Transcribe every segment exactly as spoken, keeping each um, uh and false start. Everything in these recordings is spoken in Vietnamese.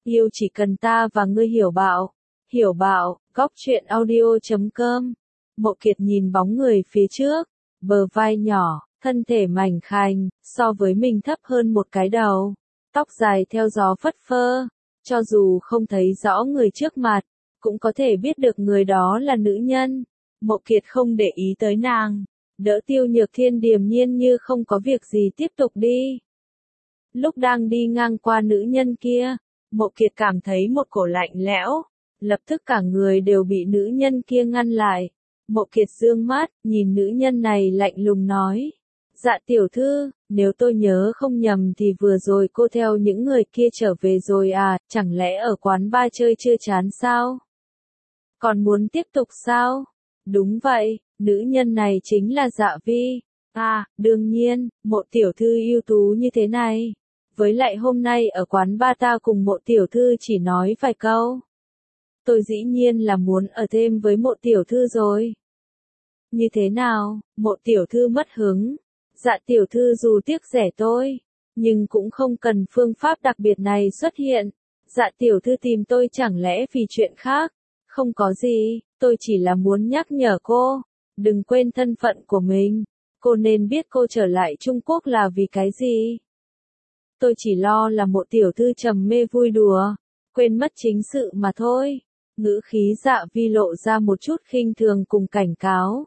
Yêu chỉ cần ta và ngươi hiểu bạo. Hiểu bạo, góc truyện audio chấm com. Mộ Kiệt nhìn bóng người phía trước, bờ vai nhỏ, thân thể mảnh khảnh, so với mình thấp hơn một cái đầu. Tóc dài theo gió phất phơ, cho dù không thấy rõ người trước mặt, cũng có thể biết được người đó là nữ nhân. Mộ Kiệt không để ý tới nàng, đỡ Tiêu Nhược Thiên điềm nhiên như không có việc gì tiếp tục đi. Lúc đang đi ngang qua nữ nhân kia, Mộ Kiệt cảm thấy một cổ lạnh lẽo, lập tức cả người đều bị nữ nhân kia ngăn lại. Mộ Kiệt dương mắt, nhìn nữ nhân này lạnh lùng nói. Dạ tiểu thư, nếu tôi nhớ không nhầm thì vừa rồi cô theo những người kia trở về rồi à, chẳng lẽ ở quán bar chơi chưa chán sao? Còn muốn tiếp tục sao? Đúng vậy, nữ nhân này chính là Dạ Vi. À, đương nhiên, Mộ tiểu thư ưu tú như thế này. Với lại hôm nay ở quán bar ta cùng Mộ tiểu thư chỉ nói vài câu. Tôi dĩ nhiên là muốn ở thêm với Mộ tiểu thư rồi. Như thế nào, Mộ tiểu thư mất hứng. Dạ tiểu thư dù tiếc rẻ tôi, nhưng cũng không cần phương pháp đặc biệt này xuất hiện. Dạ tiểu thư tìm tôi chẳng lẽ vì chuyện khác? Không có gì, tôi chỉ là muốn nhắc nhở cô, đừng quên thân phận của mình. Cô nên biết cô trở lại Trung Quốc là vì cái gì. Tôi chỉ lo là Mộ tiểu thư trầm mê vui đùa, quên mất chính sự mà thôi. Ngữ khí Dạ Vi lộ ra một chút khinh thường cùng cảnh cáo,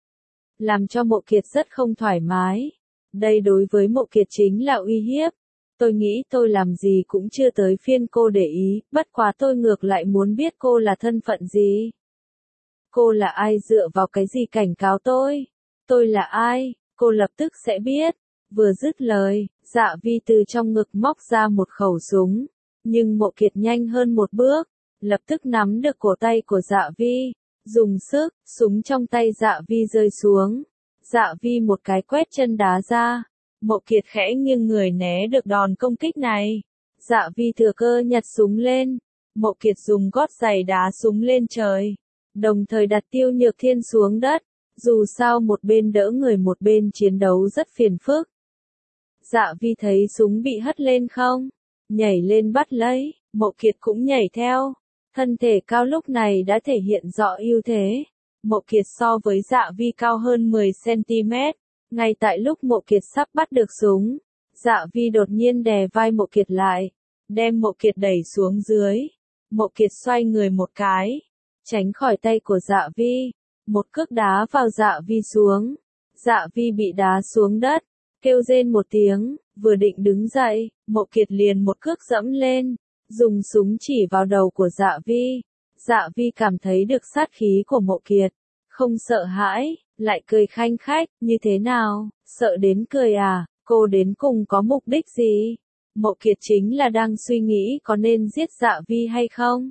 làm cho Mộ Kiệt rất không thoải mái. Đây đối với Mộ Kiệt chính là uy hiếp. Tôi nghĩ tôi làm gì cũng chưa tới phiên cô để ý, bất quá tôi ngược lại muốn biết cô là thân phận gì. Cô là ai, dựa vào cái gì cảnh cáo tôi? Tôi là ai, cô lập tức sẽ biết. Vừa dứt lời, Dạ Vi từ trong ngực móc ra một khẩu súng. Nhưng Mộ Kiệt nhanh hơn một bước, lập tức nắm được cổ tay của Dạ Vi. Dùng sức, súng trong tay Dạ Vi rơi xuống. Dạ Vi một cái quét chân đá ra. Mộ Kiệt khẽ nghiêng người né được đòn công kích này. Dạ Vi thừa cơ nhặt súng lên. Mộ Kiệt dùng gót giày đá súng lên trời, đồng thời đặt Tiêu Nhược Thiên xuống đất. Dù sao một bên đỡ người một bên chiến đấu rất phiền phức. Dạ Vi thấy súng bị hất lên không, nhảy lên bắt lấy. Mộ Kiệt cũng nhảy theo. Thân thể cao lúc này đã thể hiện rõ ưu thế. Mộ Kiệt so với Dạ Vi cao hơn mười xăng ti mét. Ngay tại lúc Mộ Kiệt sắp bắt được súng, Dạ Vi đột nhiên đè vai Mộ Kiệt lại, đem Mộ Kiệt đẩy xuống dưới. Mộ Kiệt xoay người một cái, tránh khỏi tay của Dạ Vi, một cước đá vào Dạ Vi xuống. Dạ Vi bị đá xuống đất, kêu rên một tiếng, vừa định đứng dậy, Mộ Kiệt liền một cước dẫm lên, dùng súng chỉ vào đầu của Dạ Vi. Dạ Vi cảm thấy được sát khí của Mộ Kiệt, không sợ hãi, lại cười khanh khách. Như thế nào, sợ đến cười à, cô đến cùng có mục đích gì? Mộ Kiệt chính là đang suy nghĩ có nên giết Dạ Vi hay không.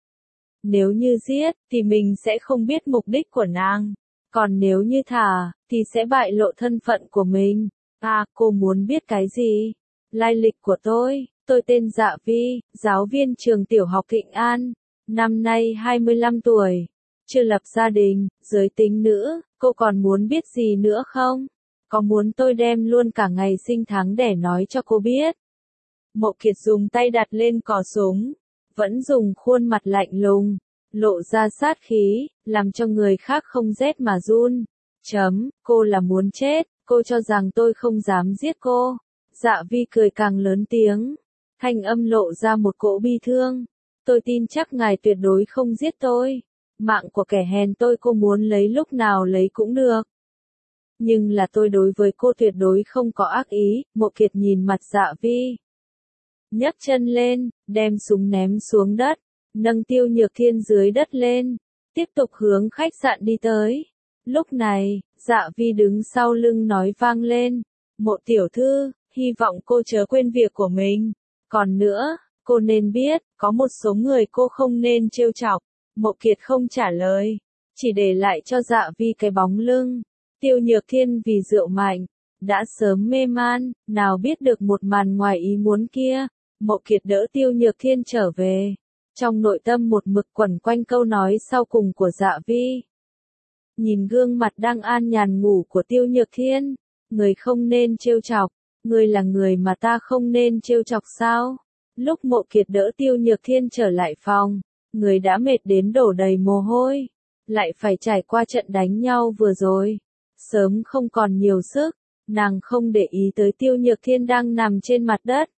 Nếu như giết, thì mình sẽ không biết mục đích của nàng. Còn nếu như thả, thì sẽ bại lộ thân phận của mình. À, cô muốn biết cái gì? Lai lịch của tôi, tôi tên Dạ Vi, giáo viên trường tiểu học Thịnh An. Năm nay hai mươi lăm tuổi, chưa lập gia đình, giới tính nữ, cô còn muốn biết gì nữa không? Có muốn tôi đem luôn cả ngày sinh tháng đẻ nói cho cô biết? Mộ Kiệt dùng tay đặt lên cò súng, vẫn dùng khuôn mặt lạnh lùng, lộ ra sát khí, làm cho người khác không rét mà run. Chấm, cô là muốn chết, cô cho rằng tôi không dám giết cô. Dạ Vi cười càng lớn tiếng, thanh âm lộ ra một cỗ bi thương. Tôi tin chắc ngài tuyệt đối không giết tôi. Mạng của kẻ hèn tôi cô muốn lấy lúc nào lấy cũng được. Nhưng là tôi đối với cô tuyệt đối không có ác ý. Mộ Kiệt nhìn mặt Dạ Vi, nhấc chân lên, đem súng ném xuống đất, nâng Tiêu Nhược Thiên dưới đất lên, tiếp tục hướng khách sạn đi tới. Lúc này, Dạ Vi đứng sau lưng nói vang lên, Mộ tiểu thư, hy vọng cô chớ quên việc của mình. Còn nữa, cô nên biết, có một số người cô không nên trêu chọc. Mộ Kiệt không trả lời, chỉ để lại cho Dạ Vi cái bóng lưng. Tiêu Nhược Thiên vì rượu mạnh, đã sớm mê man, nào biết được một màn ngoài ý muốn kia. Mộ Kiệt đỡ Tiêu Nhược Thiên trở về, trong nội tâm một mực quẩn quanh câu nói sau cùng của Dạ Vi. Nhìn gương mặt đang an nhàn ngủ của Tiêu Nhược Thiên, người không nên trêu chọc, người là người mà ta không nên trêu chọc sao? Lúc Mộ Kiệt đỡ Tiêu Nhược Thiên trở lại phòng, người đã mệt đến đổ đầy mồ hôi, lại phải trải qua trận đánh nhau vừa rồi. Sớm không còn nhiều sức, nàng không để ý tới Tiêu Nhược Thiên đang nằm trên mặt đất.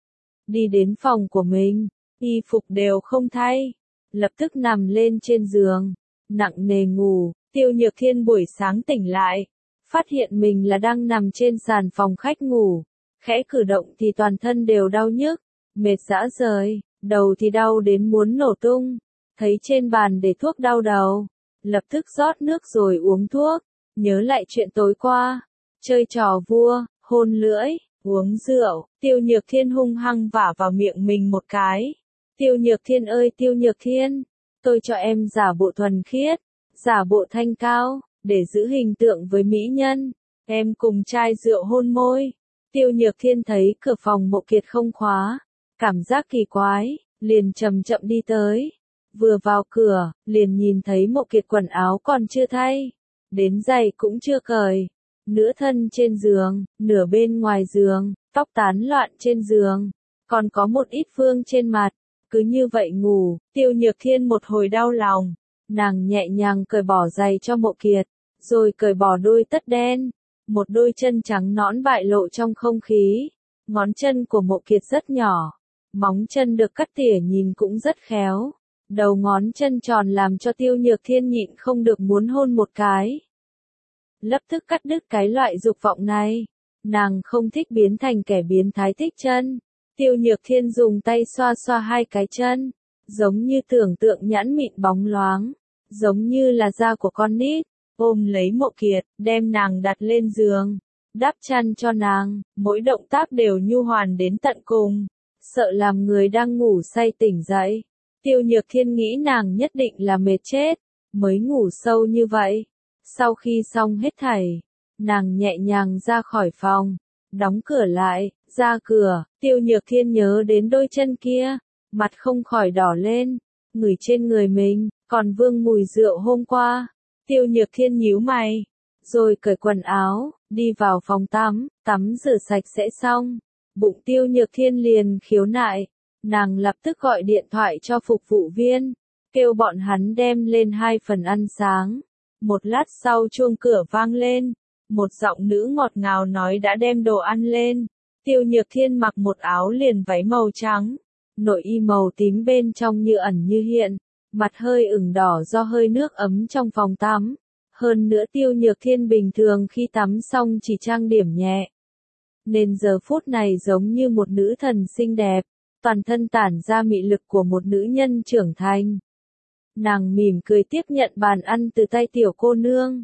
Đi đến phòng của mình, y phục đều không thay, lập tức nằm lên trên giường, nặng nề ngủ. Tiêu Nhược Thiên buổi sáng tỉnh lại, phát hiện mình là đang nằm trên sàn phòng khách ngủ, khẽ cử động thì toàn thân đều đau nhức, mệt rã rời, đầu thì đau đến muốn nổ tung, thấy trên bàn để thuốc đau đầu, lập tức rót nước rồi uống thuốc, nhớ lại chuyện tối qua, chơi trò vua, hôn lưỡi, uống rượu. Tiêu Nhược Thiên hung hăng vả vào miệng mình một cái. Tiêu Nhược Thiên ơi Tiêu Nhược Thiên, tôi cho em giả bộ thuần khiết, giả bộ thanh cao, để giữ hình tượng với mỹ nhân, em cùng chai rượu hôn môi. Tiêu Nhược Thiên thấy cửa phòng Mộ Kiệt không khóa, cảm giác kỳ quái, liền chậm chậm đi tới. Vừa vào cửa, liền nhìn thấy Mộ Kiệt quần áo còn chưa thay, đến giày cũng chưa cởi, nửa thân trên giường, nửa bên ngoài giường, tóc tán loạn trên giường, còn có một ít vương trên mặt, cứ như vậy ngủ. Tiêu Nhược Thiên một hồi đau lòng, nàng nhẹ nhàng cởi bỏ giày cho Mộ Kiệt, rồi cởi bỏ đôi tất đen, một đôi chân trắng nõn bại lộ trong không khí. Ngón chân của Mộ Kiệt rất nhỏ, móng chân được cắt tỉa nhìn cũng rất khéo, đầu ngón chân tròn làm cho Tiêu Nhược Thiên nhịn không được muốn hôn một cái. Lập tức cắt đứt cái loại dục vọng này, nàng không thích biến thành kẻ biến thái thích chân. Tiêu Nhược Thiên dùng tay xoa xoa hai cái chân, giống như tưởng tượng nhẵn mịn bóng loáng, giống như là da của con nít, ôm lấy Mộ Kiệt, đem nàng đặt lên giường, đắp chăn cho nàng, mỗi động tác đều nhu hoàn đến tận cùng, sợ làm người đang ngủ say tỉnh dậy. Tiêu Nhược Thiên nghĩ nàng nhất định là mệt chết, mới ngủ sâu như vậy. Sau khi xong hết thảy, nàng nhẹ nhàng ra khỏi phòng, đóng cửa lại, ra cửa. Tiêu Nhược Thiên nhớ đến đôi chân kia, mặt không khỏi đỏ lên, ngửi trên người mình, còn vương mùi rượu hôm qua. Tiêu Nhược Thiên nhíu mày, rồi cởi quần áo, đi vào phòng tắm, tắm rửa sạch sẽ xong. Bụng Tiêu Nhược Thiên liền khiếu nại, nàng lập tức gọi điện thoại cho phục vụ viên, kêu bọn hắn đem lên hai phần ăn sáng. Một lát sau chuông cửa vang lên, một giọng nữ ngọt ngào nói đã đem đồ ăn lên. Tiêu Nhược Thiên mặc một áo liền váy màu trắng, nội y màu tím bên trong như ẩn như hiện, mặt hơi ửng đỏ do hơi nước ấm trong phòng tắm. Hơn nữa Tiêu Nhược Thiên bình thường khi tắm xong chỉ trang điểm nhẹ, nên giờ phút này giống như một nữ thần xinh đẹp, toàn thân tản ra mị lực của một nữ nhân trưởng thành. Nàng mỉm cười tiếp nhận bàn ăn từ tay tiểu cô nương.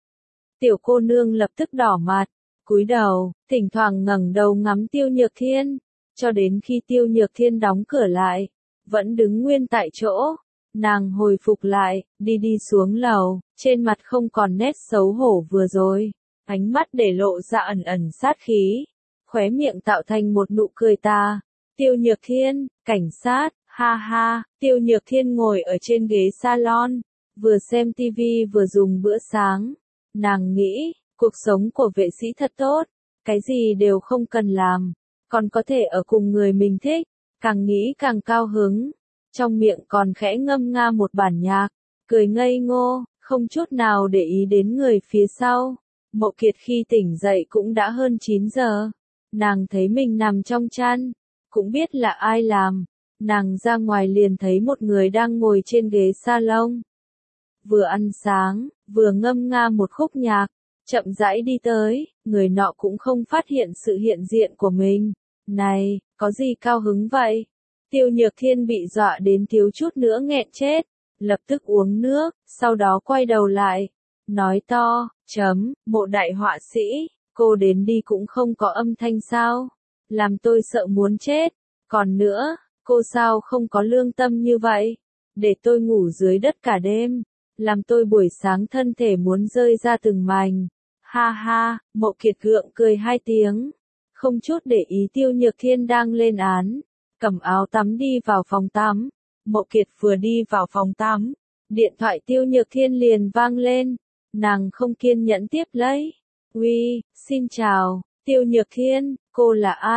Tiểu cô nương lập tức đỏ mặt, cúi đầu, thỉnh thoảng ngẩng đầu ngắm Tiêu Nhược Thiên, cho đến khi Tiêu Nhược Thiên đóng cửa lại, vẫn đứng nguyên tại chỗ. Nàng hồi phục lại, đi đi xuống lầu, trên mặt không còn nét xấu hổ vừa rồi, ánh mắt để lộ ra ẩn ẩn sát khí, khóe miệng tạo thành một nụ cười tà. Tiêu Nhược Thiên, cảnh sát, ha ha. Tiêu Nhược Thiên ngồi ở trên ghế salon, vừa xem tivi vừa dùng bữa sáng. Nàng nghĩ, cuộc sống của vệ sĩ thật tốt, cái gì đều không cần làm, còn có thể ở cùng người mình thích, càng nghĩ càng cao hứng. Trong miệng còn khẽ ngâm nga một bản nhạc, cười ngây ngô, không chút nào để ý đến người phía sau. Mộ Kiệt khi tỉnh dậy cũng đã hơn chín giờ. Nàng thấy mình nằm trong chăn, cũng biết là ai làm. Nàng ra ngoài liền thấy một người đang ngồi trên ghế salon. Vừa ăn sáng, vừa ngâm nga một khúc nhạc, chậm rãi đi tới, người nọ cũng không phát hiện sự hiện diện của mình. Này, có gì cao hứng vậy? Tiêu Nhược Thiên bị dọa đến thiếu chút nữa nghẹn chết, lập tức uống nước, sau đó quay đầu lại, nói to, chấm, Mộ đại họa sĩ, cô đến đi cũng không có âm thanh sao? Làm tôi sợ muốn chết. Còn nữa, cô sao không có lương tâm như vậy? Để tôi ngủ dưới đất cả đêm, làm tôi buổi sáng thân thể muốn rơi ra từng mảnh. Ha ha. Mộ Kiệt gượng cười hai tiếng, không chút để ý Tiêu Nhược Thiên đang lên án, cầm áo tắm đi vào phòng tắm. Mộ Kiệt vừa đi vào phòng tắm, điện thoại Tiêu Nhược Thiên liền vang lên, nàng không kiên nhẫn tiếp lấy. Uy, xin chào, Tiêu Nhược Thiên, cô là ai?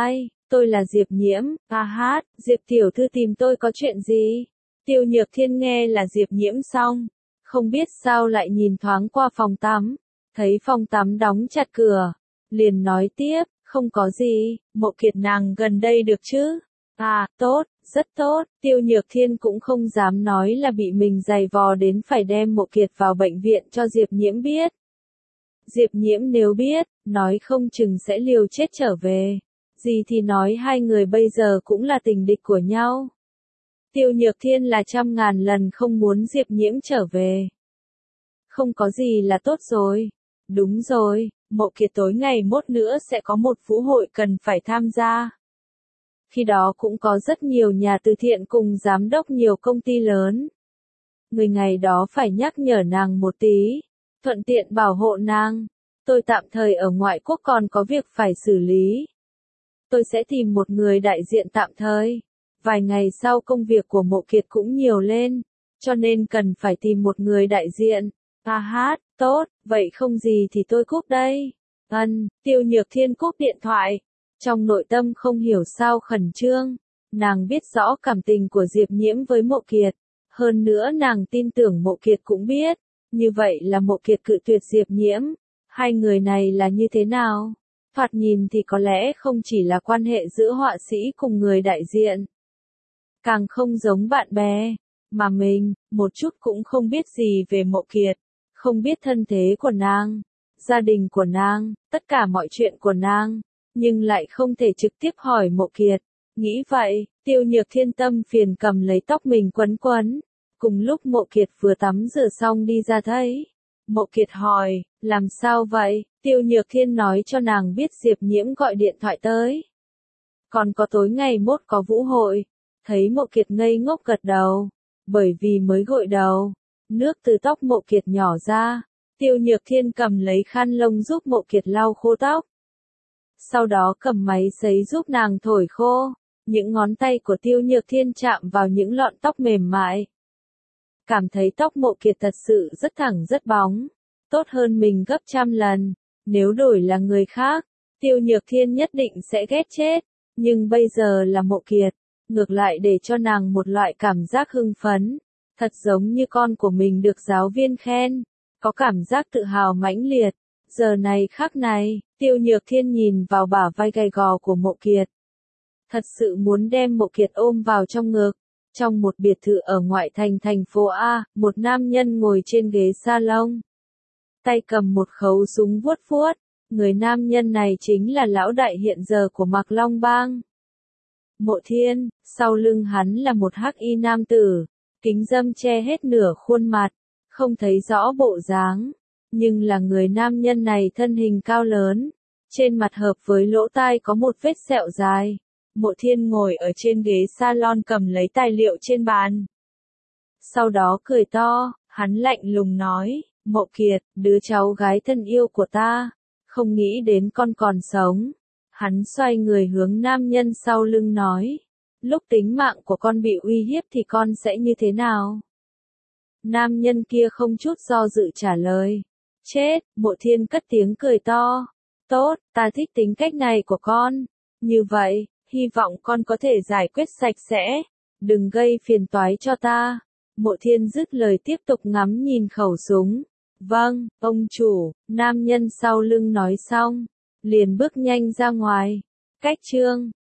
Tôi là Diệp Nhiễm, a hát, Diệp tiểu thư tìm tôi có chuyện gì? Tiêu Nhược Thiên nghe là Diệp Nhiễm xong, không biết sao lại nhìn thoáng qua phòng tắm, thấy phòng tắm đóng chặt cửa, liền nói tiếp, không có gì, Mộ Kiệt nàng gần đây được chứ? À, tốt, rất tốt, Tiêu Nhược Thiên cũng không dám nói là bị mình giày vò đến phải đem Mộ Kiệt vào bệnh viện cho Diệp Nhiễm biết. Diệp Nhiễm nếu biết, nói không chừng sẽ liều chết trở về. Gì thì nói hai người bây giờ cũng là tình địch của nhau. Tiêu Nhược Thiên là trăm ngàn lần không muốn Diệp Nhiễm trở về. Không có gì là tốt rồi. Đúng rồi, Mộ Kiệt tối ngày mốt nữa sẽ có một vũ hội cần phải tham gia. Khi đó cũng có rất nhiều nhà từ thiện cùng giám đốc nhiều công ty lớn. Người ngày đó phải nhắc nhở nàng một tí, thuận tiện bảo hộ nàng. Tôi tạm thời ở ngoại quốc còn có việc phải xử lý. Tôi sẽ tìm một người đại diện tạm thời. Vài ngày sau công việc của Mộ Kiệt cũng nhiều lên, cho nên cần phải tìm một người đại diện. A hát, tốt, vậy không gì thì tôi cúp đây. Ân, Tiêu Nhược Thiên cúp điện thoại. Trong nội tâm không hiểu sao khẩn trương, nàng biết rõ cảm tình của Diệp Nhiễm với Mộ Kiệt. Hơn nữa nàng tin tưởng Mộ Kiệt cũng biết, như vậy là Mộ Kiệt cự tuyệt Diệp Nhiễm. Hai người này là như thế nào? Thoạt nhìn thì có lẽ không chỉ là quan hệ giữa họa sĩ cùng người đại diện. Càng không giống bạn bè, mà mình, một chút cũng không biết gì về Mộ Kiệt, không biết thân thế của nàng, gia đình của nàng, tất cả mọi chuyện của nàng, nhưng lại không thể trực tiếp hỏi Mộ Kiệt. Nghĩ vậy, Tiêu Nhược Thiên tâm phiền cầm lấy tóc mình quấn quấn. Cùng lúc Mộ Kiệt vừa tắm rửa xong đi ra thấy. Mộ Kiệt hỏi, làm sao vậy? Tiêu Nhược Thiên nói cho nàng biết Diệp Nhiễm gọi điện thoại tới. Còn có tối ngày mốt có vũ hội. Thấy Mộ Kiệt ngây ngốc gật đầu. Bởi vì mới gội đầu. Nước từ tóc Mộ Kiệt nhỏ ra. Tiêu Nhược Thiên cầm lấy khăn lông giúp Mộ Kiệt lau khô tóc. Sau đó cầm máy sấy giúp nàng thổi khô. Những ngón tay của Tiêu Nhược Thiên chạm vào những lọn tóc mềm mại. Cảm thấy tóc Mộ Kiệt thật sự rất thẳng rất bóng. Tốt hơn mình gấp trăm lần. Nếu đổi là người khác, Tiêu Nhược Thiên nhất định sẽ ghét chết. Nhưng bây giờ là Mộ Kiệt. Ngược lại để cho nàng một loại cảm giác hưng phấn. Thật giống như con của mình được giáo viên khen. Có cảm giác tự hào mãnh liệt. Giờ này khắc này, Tiêu Nhược Thiên nhìn vào bả vai gầy gò của Mộ Kiệt. Thật sự muốn đem Mộ Kiệt ôm vào trong ngực. Trong một biệt thự ở ngoại thành thành phố A, một nam nhân ngồi trên ghế salon. Tay cầm một khẩu súng vuốt vuốt. Người nam nhân này chính là lão đại hiện giờ của Mạc Long Bang. Mộ Thiên, sau lưng hắn là một hắc y nam tử. Kính râm che hết nửa khuôn mặt. Không thấy rõ bộ dáng. Nhưng là người nam nhân này thân hình cao lớn. Trên mặt hợp với lỗ tai có một vết sẹo dài. Mộ Thiên ngồi ở trên ghế salon cầm lấy tài liệu trên bàn. Sau đó cười to, hắn lạnh lùng nói, Mộ Kiệt, đứa cháu gái thân yêu của ta, không nghĩ đến con còn sống. Hắn xoay người hướng nam nhân sau lưng nói, lúc tính mạng của con bị uy hiếp thì con sẽ như thế nào? Nam nhân kia không chút do dự trả lời, chết. Mộ Thiên cất tiếng cười to, tốt, ta thích tính cách này của con. Như vậy, hy vọng con có thể giải quyết sạch sẽ, đừng gây phiền toái cho ta. Mộ Thiên dứt lời tiếp tục ngắm nhìn khẩu súng. Vâng, ông chủ, nam nhân sau lưng nói xong, liền bước nhanh ra ngoài. Cách chương